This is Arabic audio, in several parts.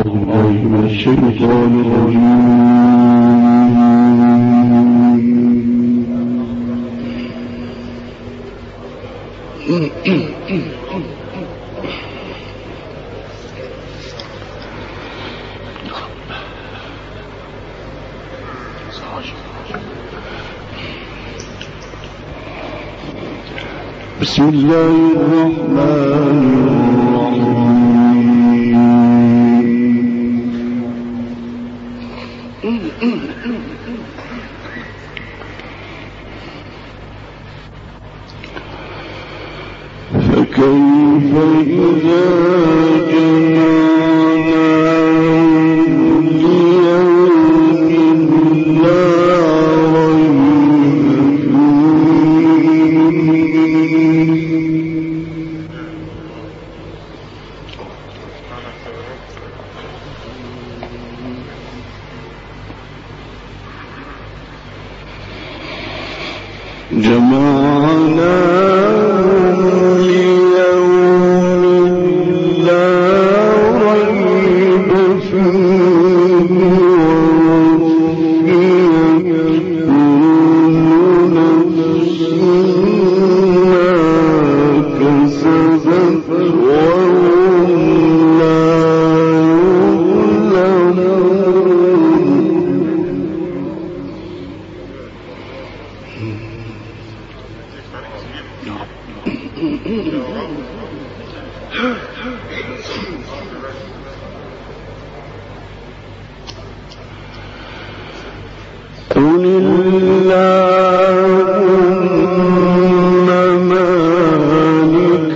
الشيطان الرجيم. بسم الله الرحمن فكيف إذا جمعناهم ليوم لا ريب فيه قل اللهم مالك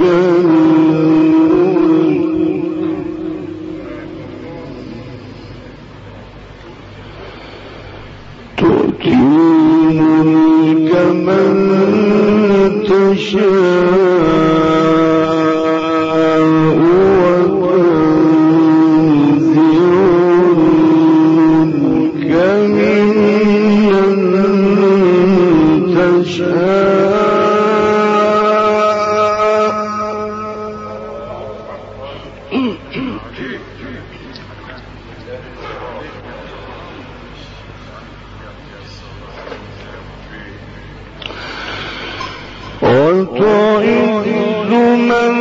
الملك تؤتي الملك من تشاء وتنزع الملك ممن وتعز من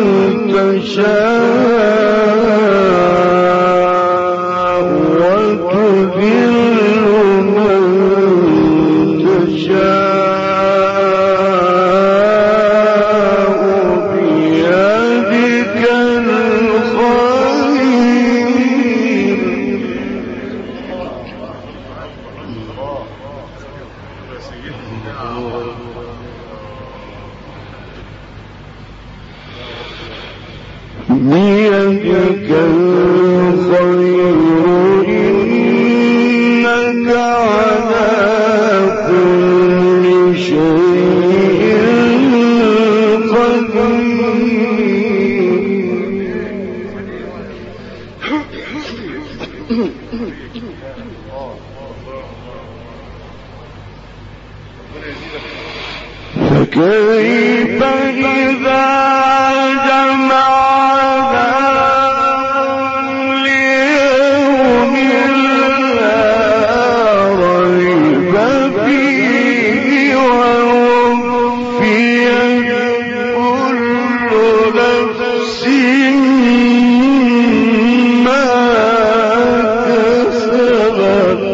تشاء وتذل من تشاء بيدك الخير بيدك الخير إنك على كل شيء فكيف إذا جمعناهم ليوم لا ريب فيه ووفيت كل نفس ما كسبت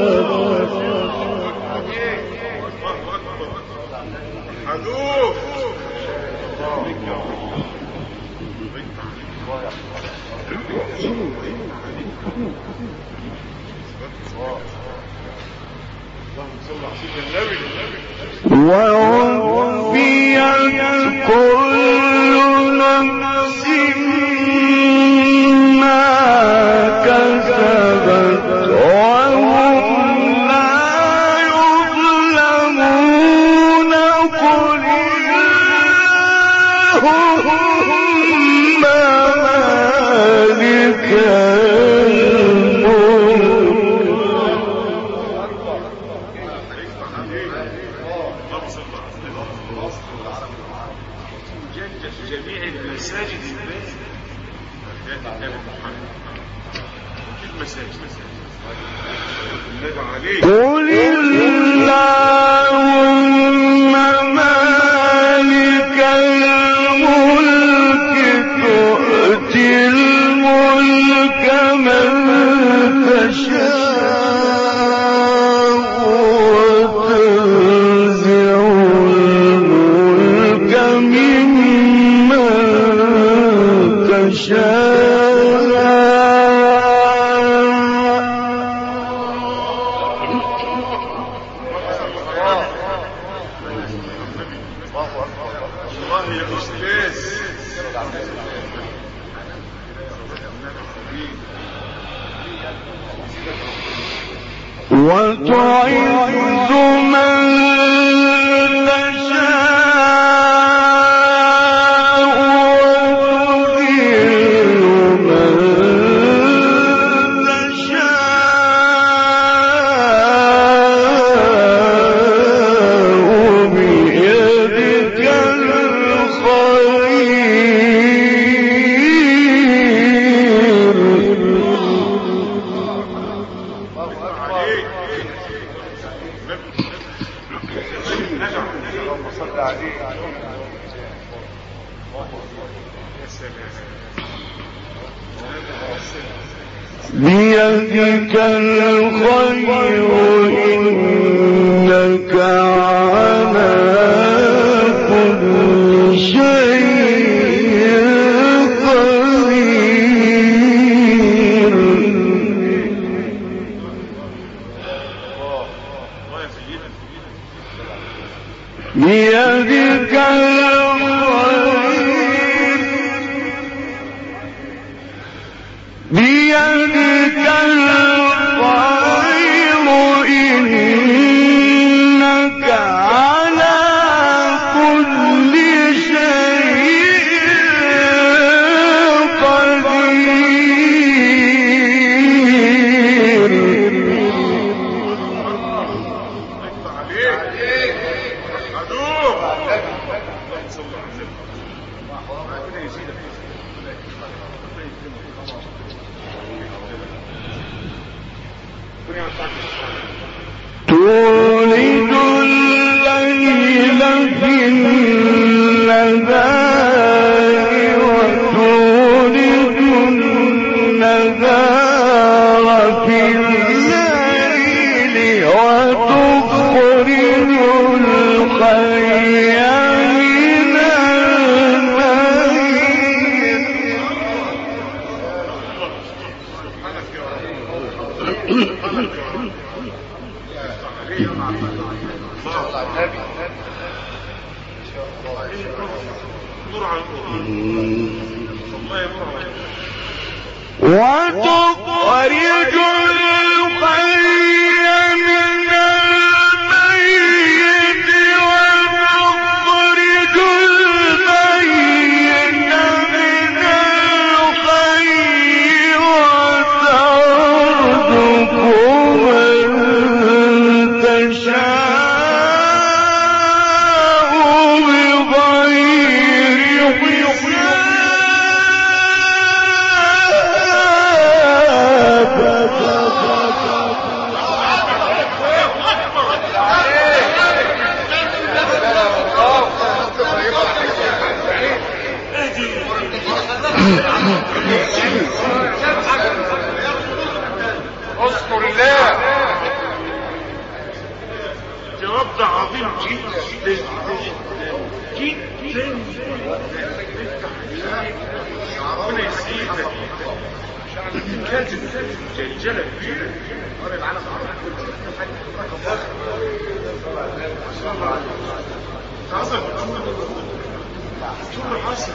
ووفيت كل نفس ما كسبت وهم لا يظلمون قل اللهم مالك جميع المساجد البيت قل اللهم مالك الملك تؤتي الملك من تشاء وتنزع الملك ممن تشاء وتعز من تشاء وتذل من تشاء بيدك بيدك الخير إنك على كل شيء قدير بيدك بيدك الخير إنك على كل شيء قدير تولد الليل في النهار وتولد النهار في الليل وتخرج الحي من الميت وتخرج الحي من الميت وتخرج الميت من الحي وترزق من تشاء بغير اذكر الله. جواب ده عظيم جدا جدا. ربنا يسعدك. كانت جلجله كبيره. حصل شو اللي حصل؟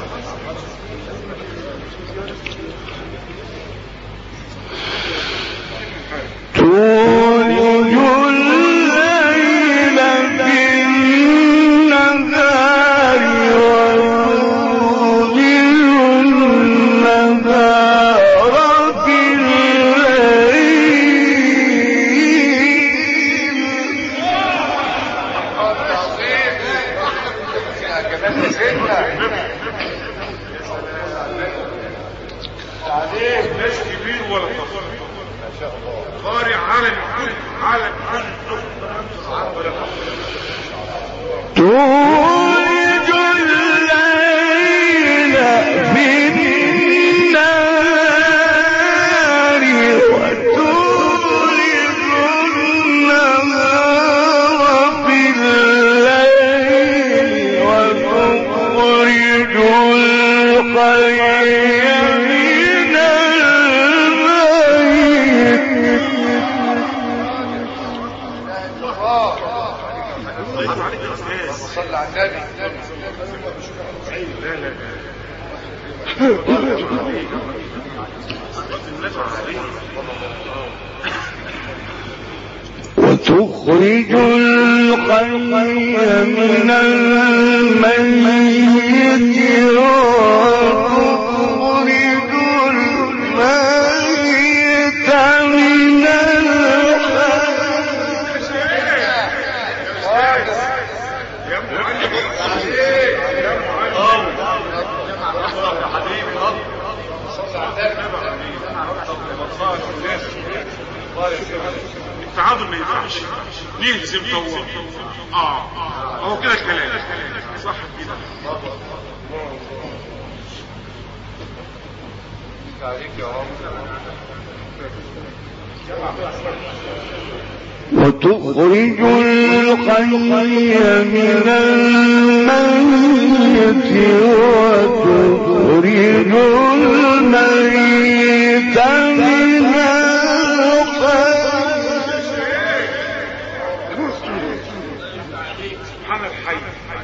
تولج الليل في النهار وتولج النهار في الليل. ناس كبير ولا طفل. قارئ على الكل على الكل. تولج الليل في النهار وتولج النهار في الليل وتخرج الحي من الميت. صلى على النبي. لا لا وتخرج الحي من الميت وتخرج الميت من التعادل ما ينفعش نهزم طوال. هو كده الكلام صح كده. وتخرج الحي من الميت وتخرج الميت من سبحان الحي.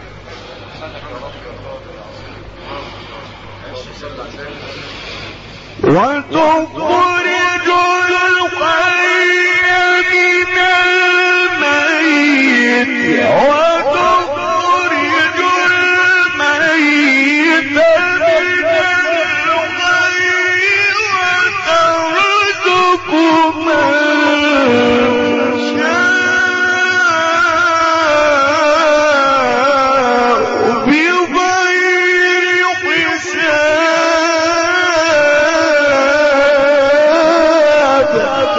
وتخرج الحي من الميت وتخرج الميت من الحي وترزق من شاء بغير حساب.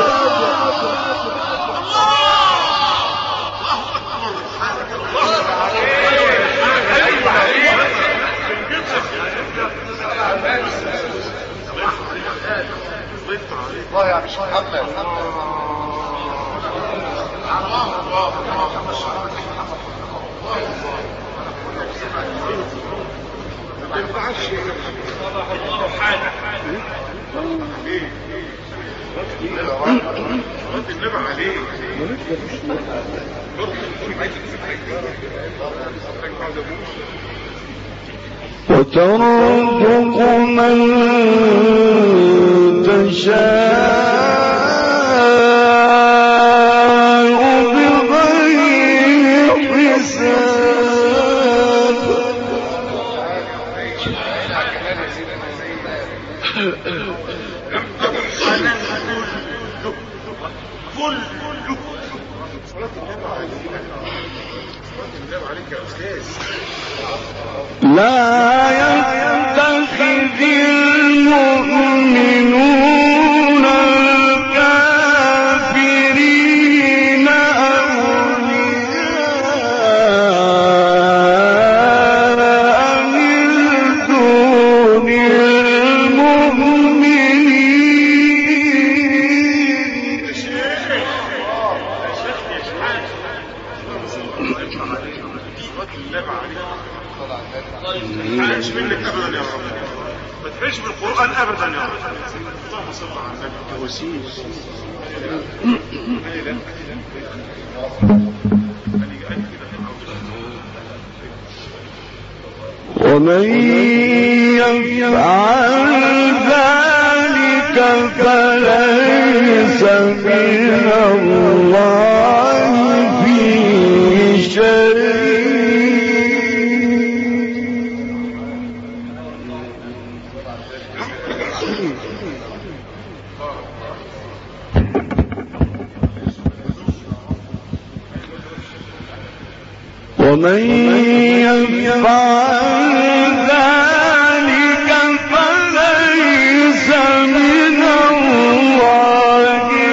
الله يا مش محمد. النبي عليه وترزق من تشاء بغير حساب. لا يتخذ المؤمنون الكافرين أولياء من دون المؤمنين. ما تحرقش منك ابدا يا رب. ما تحرقش من القران ابدا يا رب. اللهم صل على النبي. وسيم ومن يفعل ذلك فليس من الله في شيء. ومن يفعل ذلك فليس من الله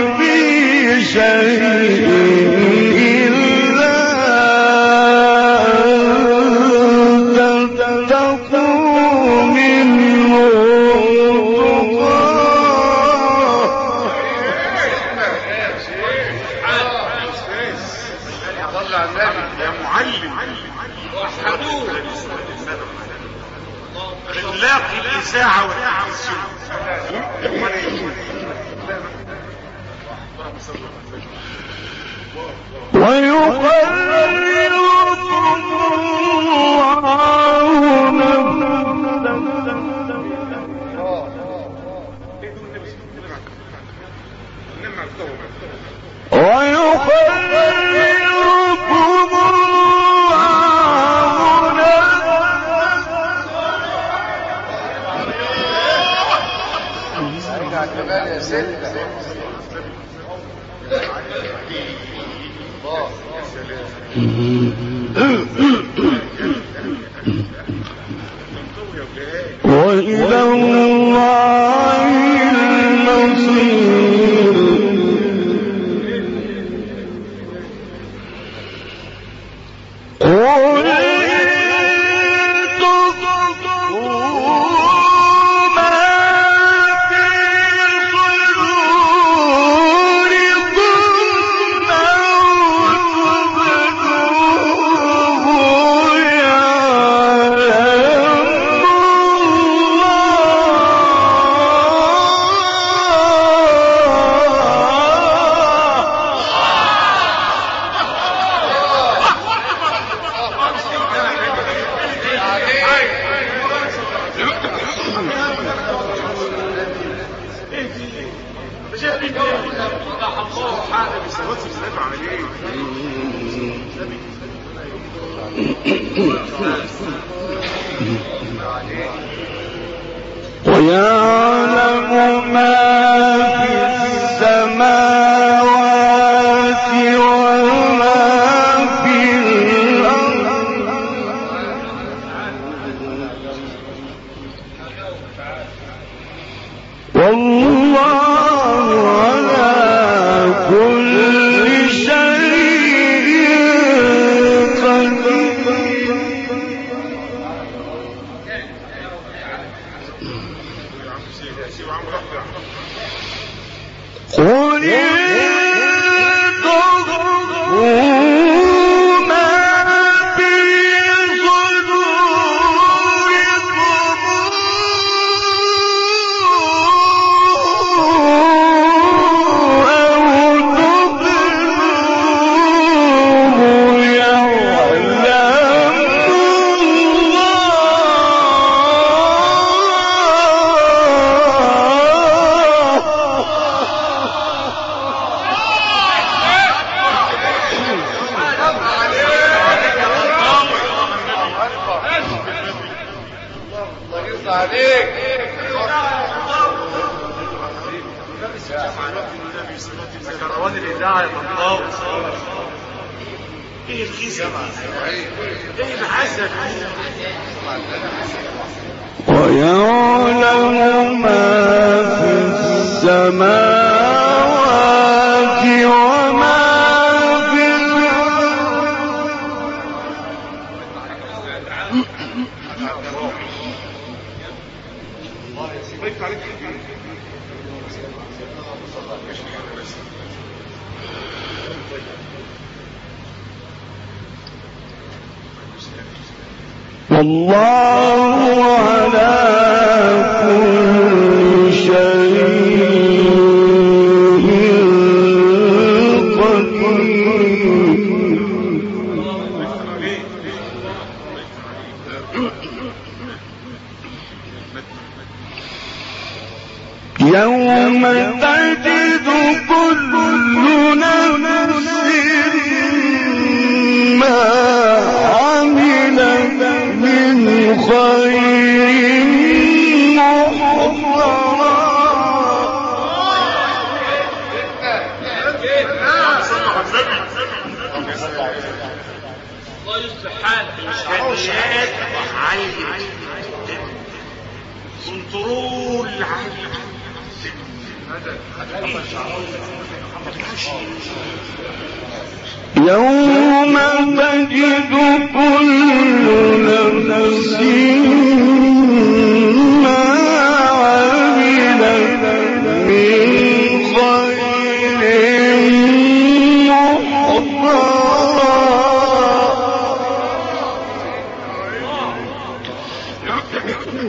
الإذاعة والتلفزيون. ويقرركم الله وإلى الله المصير. قل ويعلم ما في السماوات وما في الأرض والله على كل شيء قدير. قل ويعلم ما في السماوات وما في والله على كل شيء قدير. يوم تجد كل نفس ما عملت من خير محضرا. الله يصلح حالك. الإمكانيات عالية، كنترول عالي، يوم تجد كل نفس ما عملت من خير محضرا.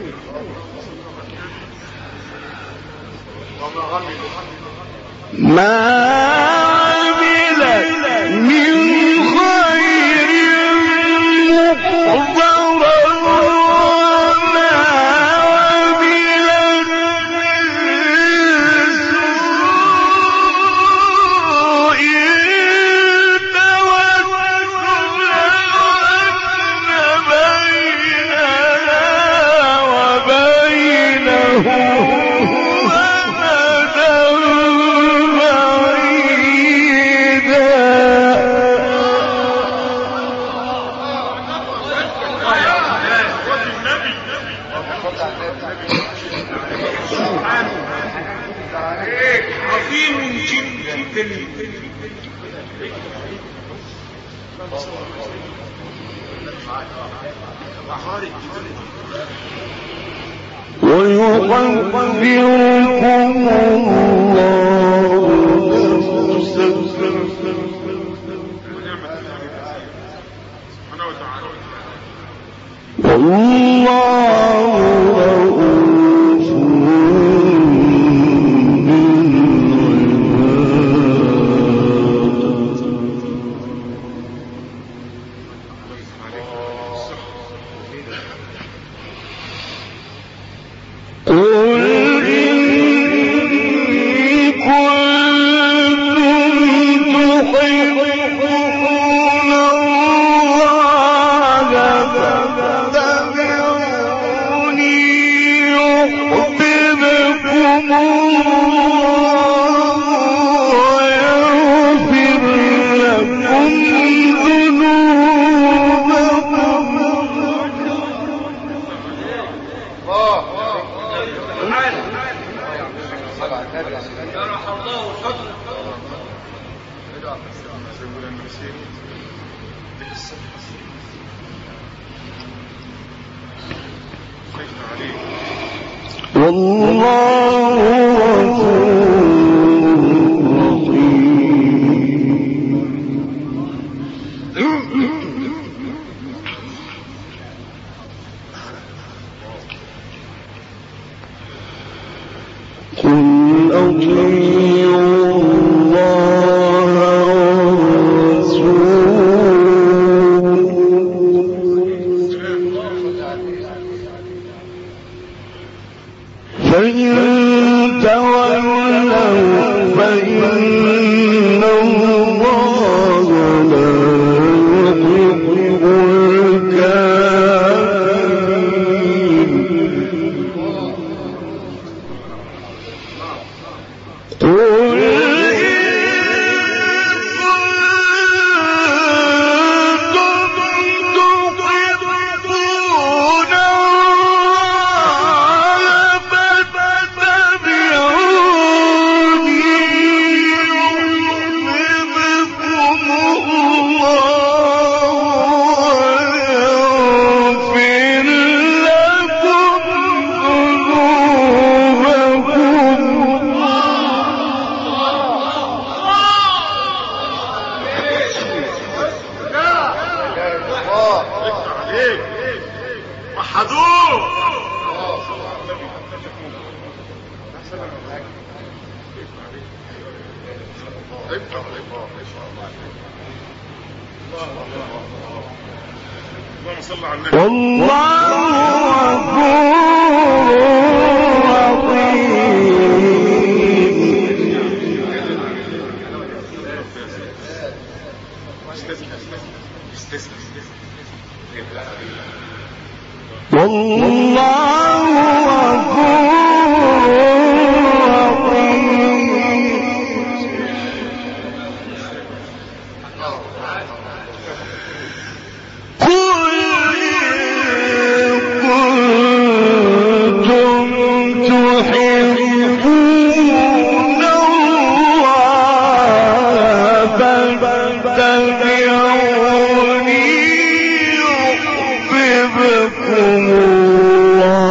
فاتبعوني يحببكم الله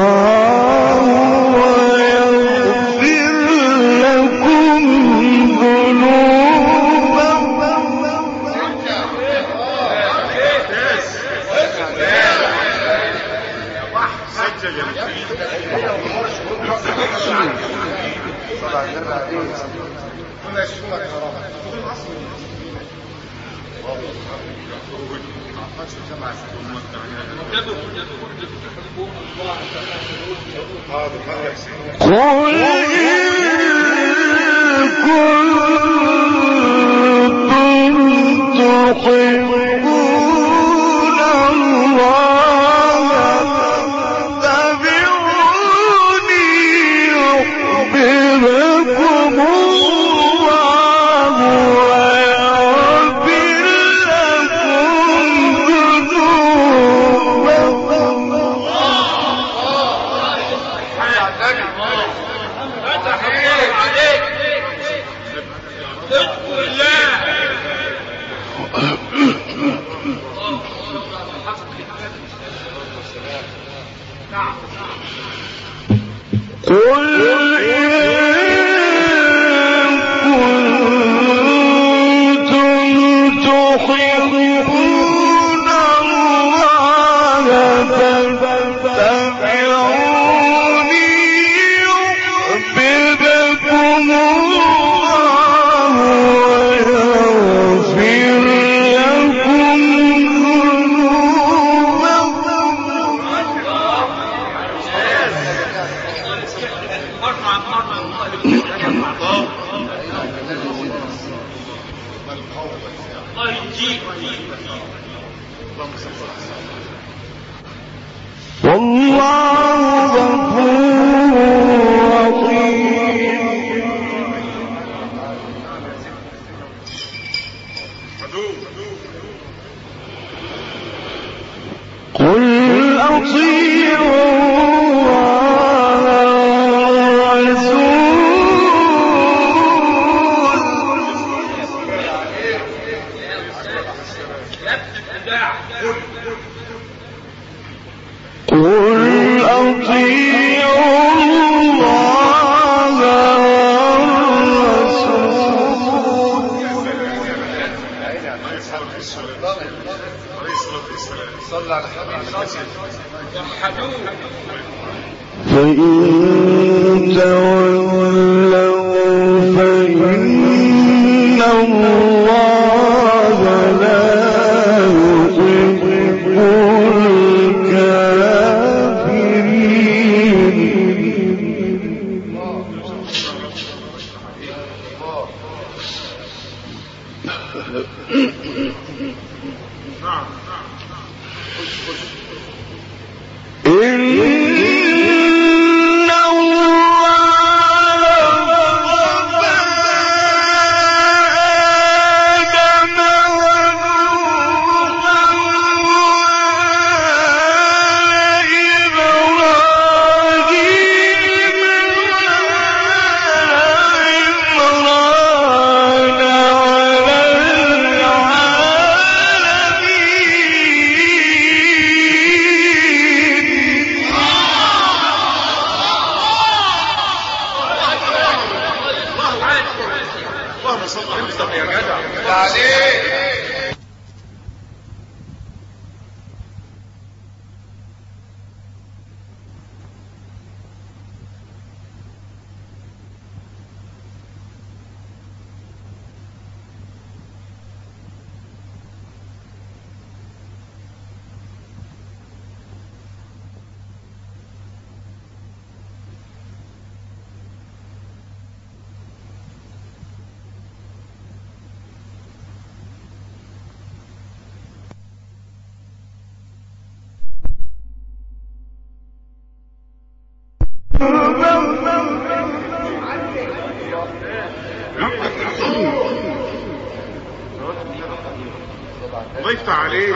ضيفت عليه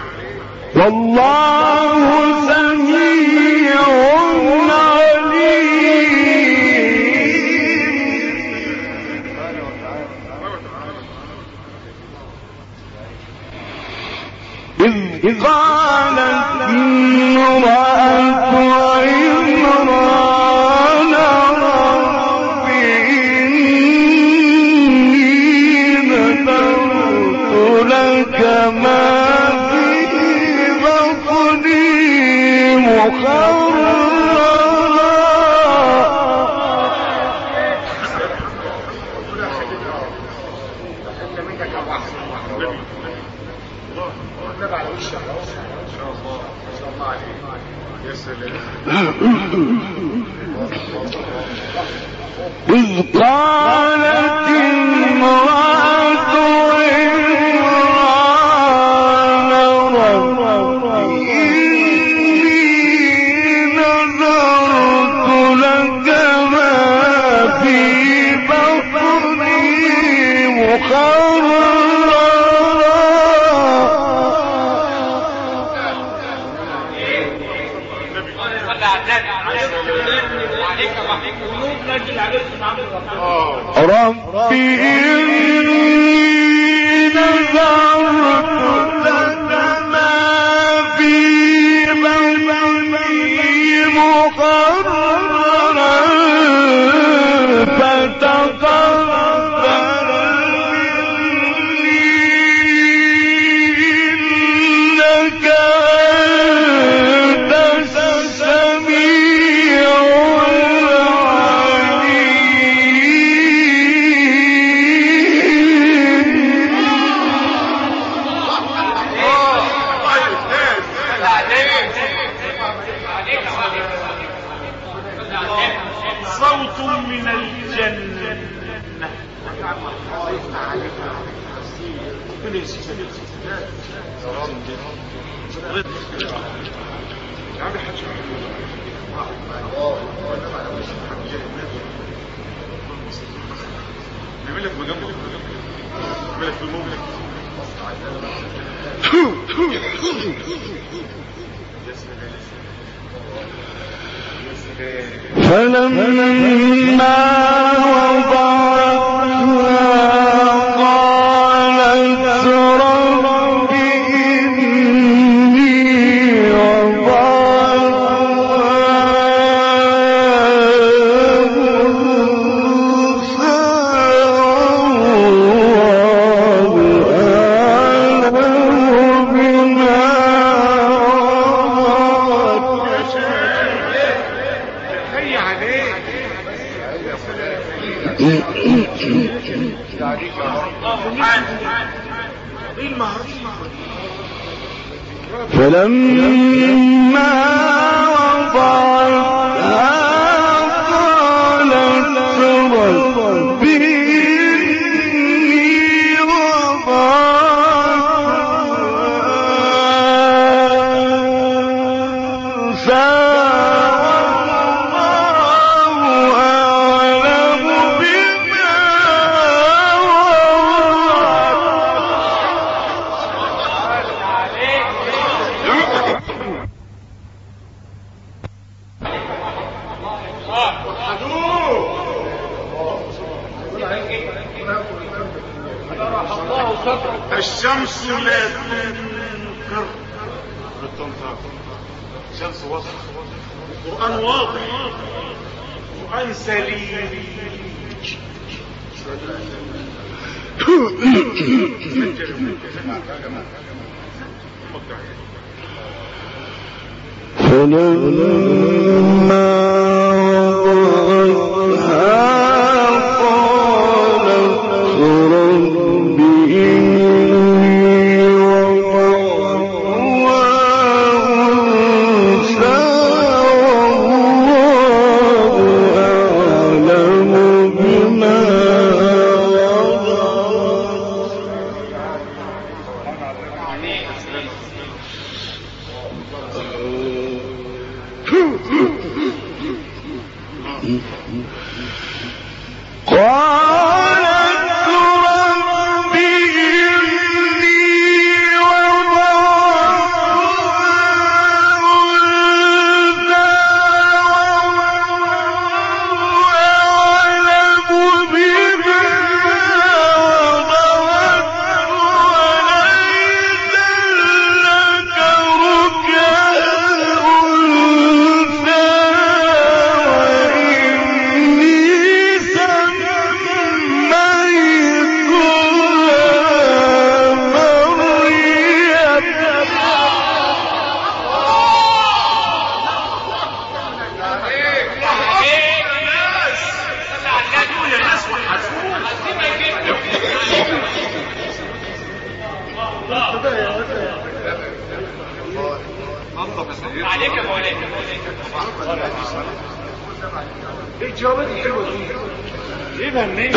والله سميع عليم إذ قالت امرأة عمران رب إني نذرت لك ما في بطني محررا إذ قالت امرأة عمران رب إني نذرت لك ما في بطني محررا رب إني نذرت لك ما في بطني محررا فتقبل مني إنك أنت السميع صوت من الجنة. بيعملك بجنبه بيعملك في المملك. فلما وضعتها قالت رب إني فلما وضعتها قالت رب إني وضعتها الشمس لا تنكر. الشمس واضح، القرآن واضح، القرآن سليم. فلما وضعتها قالت رب إني وضعتها أنثى والله أعلم بما ايه الجوابات الحلوه دي؟ جيبها منين؟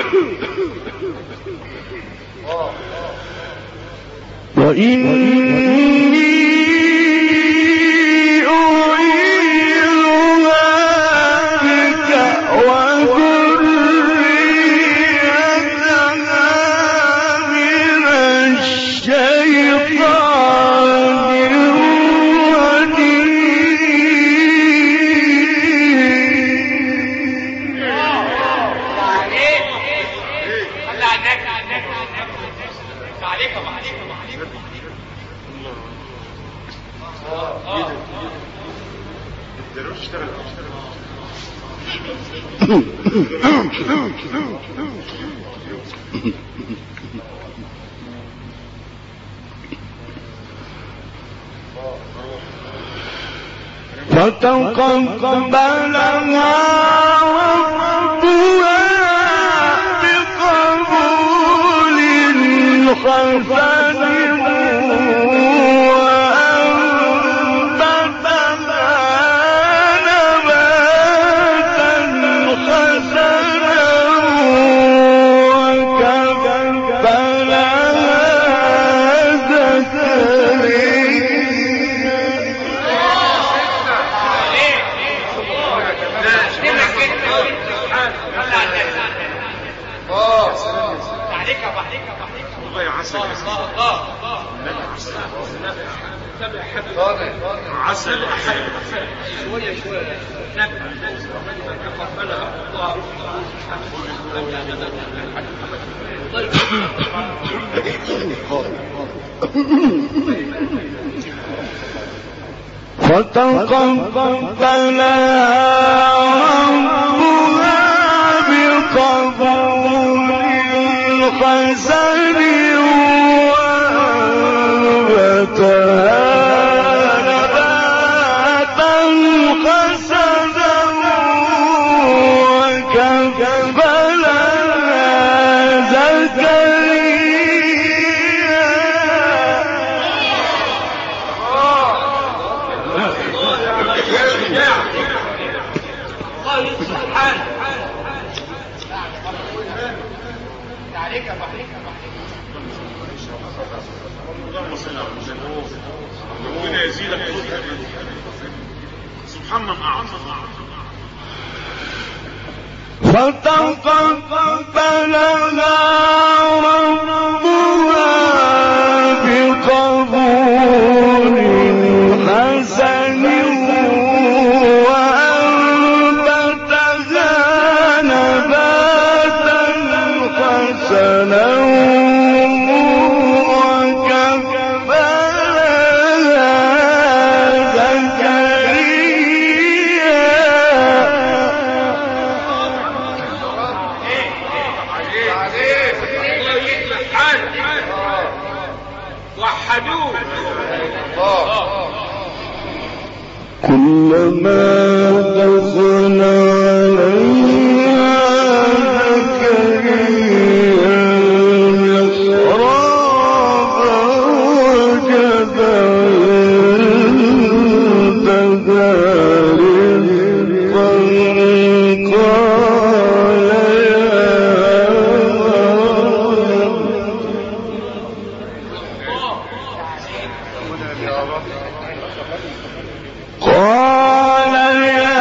وإني أعيذها بك وذريتها من الشيطان فتقبلها ربها بقبول حسن عسل شوية فتقبلها ربها بقبول حسن وأنبتها نباتا حسنا وكفلها ربنا يزيدك سبحان من أعظم. فتقبلها ربها بقبول حسن وأنبتها نباتا حسنا كلما دخل عليها زكريا المحراب وجد عندها رزقا قال يا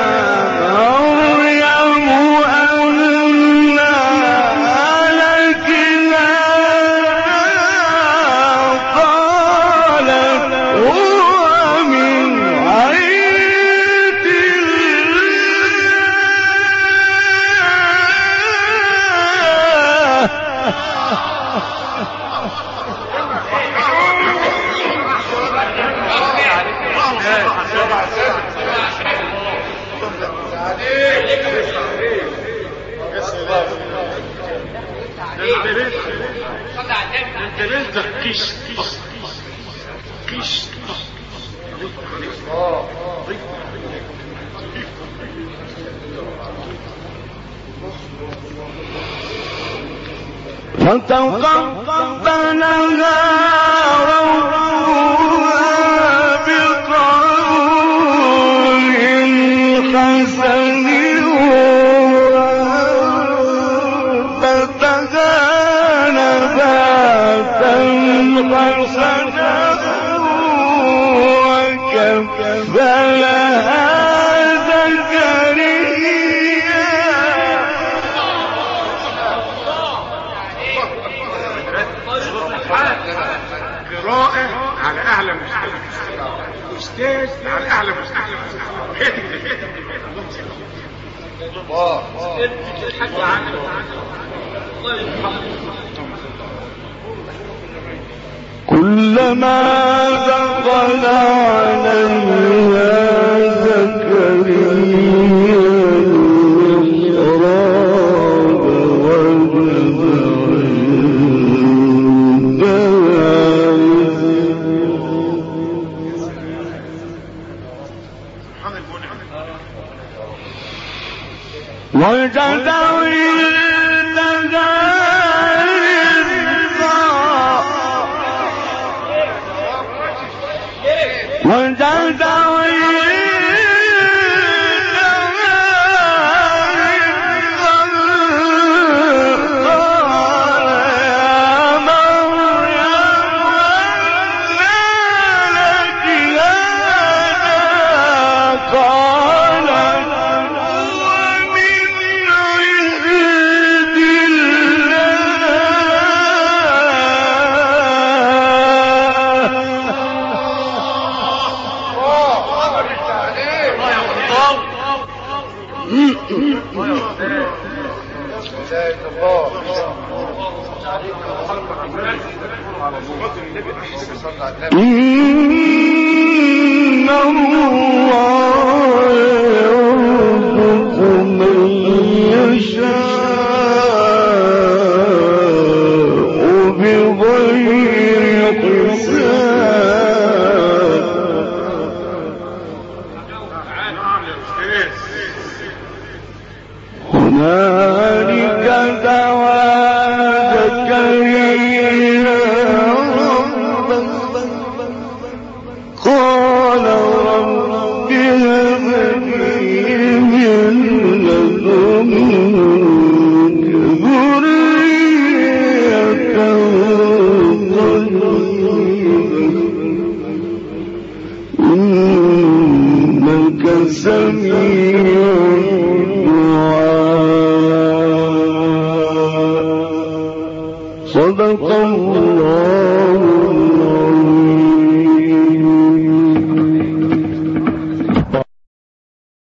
مريم أنى لك هذا قالت هو من عند انت بنتك كيش فتقبلها ربها بقبول كلما دخل عليها زكريا المحراب وجد إن الله يرزق من يشاء بغير حساب. هنالك دعا زكريا قال رب هب لي من لدنك ذرية طيبة إنك سميع الدعاء. صدق الله